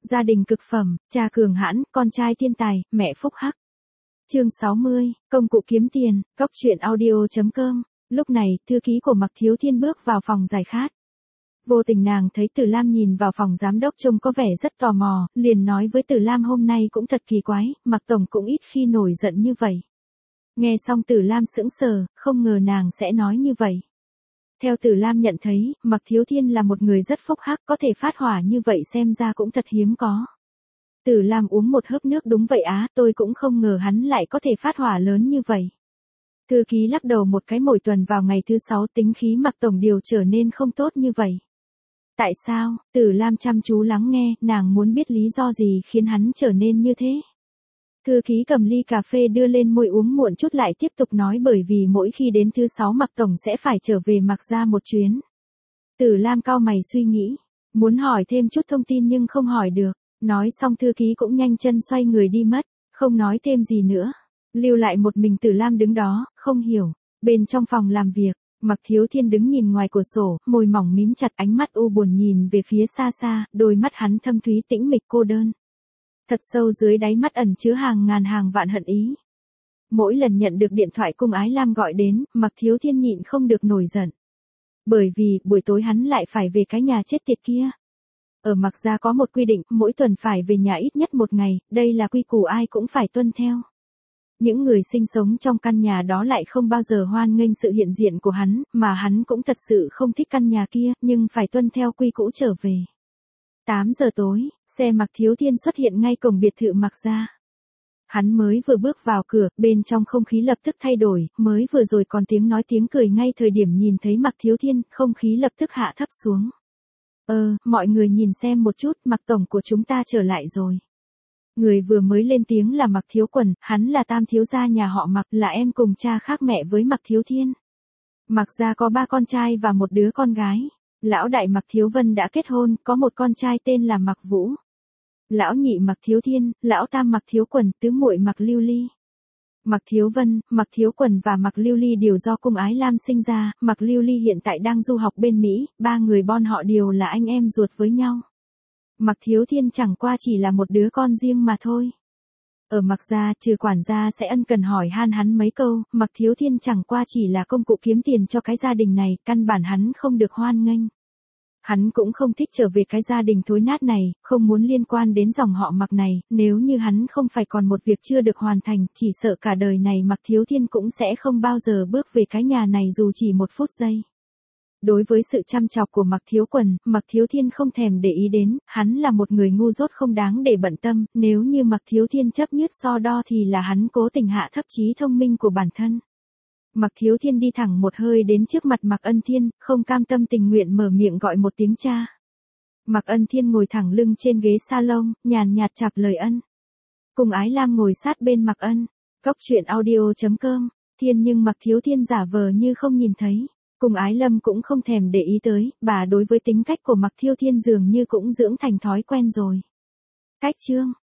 Gia đình cực phẩm, cha cường hãn, con trai thiên tài, mẹ phúc hắc. Chương 60, công cụ kiếm tiền, cốc truyện audio.com. Lúc này, thư ký của Mạc Thiếu Thiên bước vào phòng giải khát. Vô tình nàng thấy Tử Lam nhìn vào phòng giám đốc trông có vẻ rất tò mò, liền nói với Tử Lam hôm nay cũng thật kỳ quái, Mạc Tổng cũng ít khi nổi giận như vậy. Nghe xong Tử Lam sững sờ, không ngờ nàng sẽ nói như vậy. Theo Tử Lam nhận thấy, Mạc Thiếu Thiên là một người rất phúc hắc, có thể phát hỏa như vậy xem ra cũng thật hiếm có. Tử Lam uống một hớp nước, đúng vậy á, tôi cũng không ngờ hắn lại có thể phát hỏa lớn như vậy. Thư ký lắc đầu một cái, mỗi tuần vào ngày thứ 6 tính khí Mạc Tổng điều trở nên không tốt như vậy. Tại sao? Tử Lam chăm chú lắng nghe, nàng muốn biết lý do gì khiến hắn trở nên như thế. Thư ký cầm ly cà phê đưa lên môi uống muộn chút lại tiếp tục nói, bởi vì mỗi khi đến thứ 6 Mạc Tổng sẽ phải trở về Mạc gia một chuyến. Tử Lam cau mày suy nghĩ, muốn hỏi thêm chút thông tin nhưng không hỏi được. Nói xong thư ký cũng nhanh chân xoay người đi mất, không nói thêm gì nữa. Lưu lại một mình Tử Lam đứng đó, không hiểu. Bên trong phòng làm việc, Mạc Thiếu Thiên đứng nhìn ngoài cửa sổ, môi mỏng mím chặt, ánh mắt u buồn nhìn về phía xa xa, đôi mắt hắn thâm thúy tĩnh mịch cô đơn. Thật sâu dưới đáy mắt ẩn chứa hàng ngàn hàng vạn hận ý. Mỗi lần nhận được điện thoại Cung Ái Lam gọi đến, Mạc Thiếu Thiên nhịn không được nổi giận. Bởi vì, buổi tối hắn lại phải về cái nhà chết tiệt kia. Ở Mạc gia có một quy định, mỗi tuần phải về nhà ít nhất một ngày, đây là quy củ ai cũng phải tuân theo. Những người sinh sống trong căn nhà đó lại không bao giờ hoan nghênh sự hiện diện của hắn, mà hắn cũng thật sự không thích căn nhà kia, nhưng phải tuân theo quy củ trở về. 8 giờ tối, xe Mạc Thiếu Thiên xuất hiện ngay cổng biệt thự Mạc gia. Hắn mới vừa bước vào cửa, bên trong không khí lập tức thay đổi, mới vừa rồi còn tiếng nói tiếng cười, ngay thời điểm nhìn thấy Mạc Thiếu Thiên, không khí lập tức hạ thấp xuống. Mọi người nhìn xem một chút, Mạc Tổng của chúng ta trở lại rồi. Người vừa mới lên tiếng là Mạc Thiếu Quần, hắn là tam thiếu gia nhà họ Mạc, là em cùng cha khác mẹ với Mạc Thiếu Thiên. Mạc gia có 3 con trai và một đứa con gái. Lão đại Mạc Thiếu Vân đã kết hôn, có một con trai tên là Mạc Vũ. Lão nhị Mạc Thiếu Thiên, lão tam Mạc Thiếu Quần, tứ muội Mạc Lưu Ly. Mạc Thiếu Vân, Mạc Thiếu Quần và Mạc Lưu Ly đều do Cung Ái Lam sinh ra, Mạc Lưu Ly hiện tại đang du học bên Mỹ, 3 người bọn họ đều là anh em ruột với nhau. Mạc Thiếu Thiên chẳng qua chỉ là một đứa con riêng mà thôi. Ở Mạc gia, trừ quản gia sẽ ân cần hỏi han hắn mấy câu, Mạc Thiếu Thiên chẳng qua chỉ là công cụ kiếm tiền cho cái gia đình này, căn bản hắn không được hoan nghênh. Hắn cũng không thích trở về cái gia đình thối nát này, không muốn liên quan đến dòng họ Mạc này, nếu như hắn không phải còn một việc chưa được hoàn thành, chỉ sợ cả đời này Mạc Thiếu Thiên cũng sẽ không bao giờ bước về cái nhà này dù chỉ một phút giây. Đối với sự chăm chọc của Mạc Thiếu Quần, Mạc Thiếu Thiên không thèm để ý đến, hắn là một người ngu dốt không đáng để bận tâm, nếu như Mạc Thiếu Thiên chấp nhất so đo thì là hắn cố tình hạ thấp trí thông minh của bản thân. Mạc Thiếu Thiên đi thẳng một hơi đến trước mặt Mạc Ân Thiên, không cam tâm tình nguyện mở miệng gọi một tiếng cha. Mạc Ân Thiên ngồi thẳng lưng trên ghế salon, nhàn nhạt chào lời ân. Cung Ái Lam ngồi sát bên Mạc Ân. Cốc truyện audio.com. Thiên nhưng Mạc Thiếu Thiên giả vờ như không nhìn thấy. Cung Ái Lâm cũng không thèm để ý tới, bà đối với tính cách của Mạc Thiếu Thiên dường như cũng dưỡng thành thói quen rồi. Cách chương.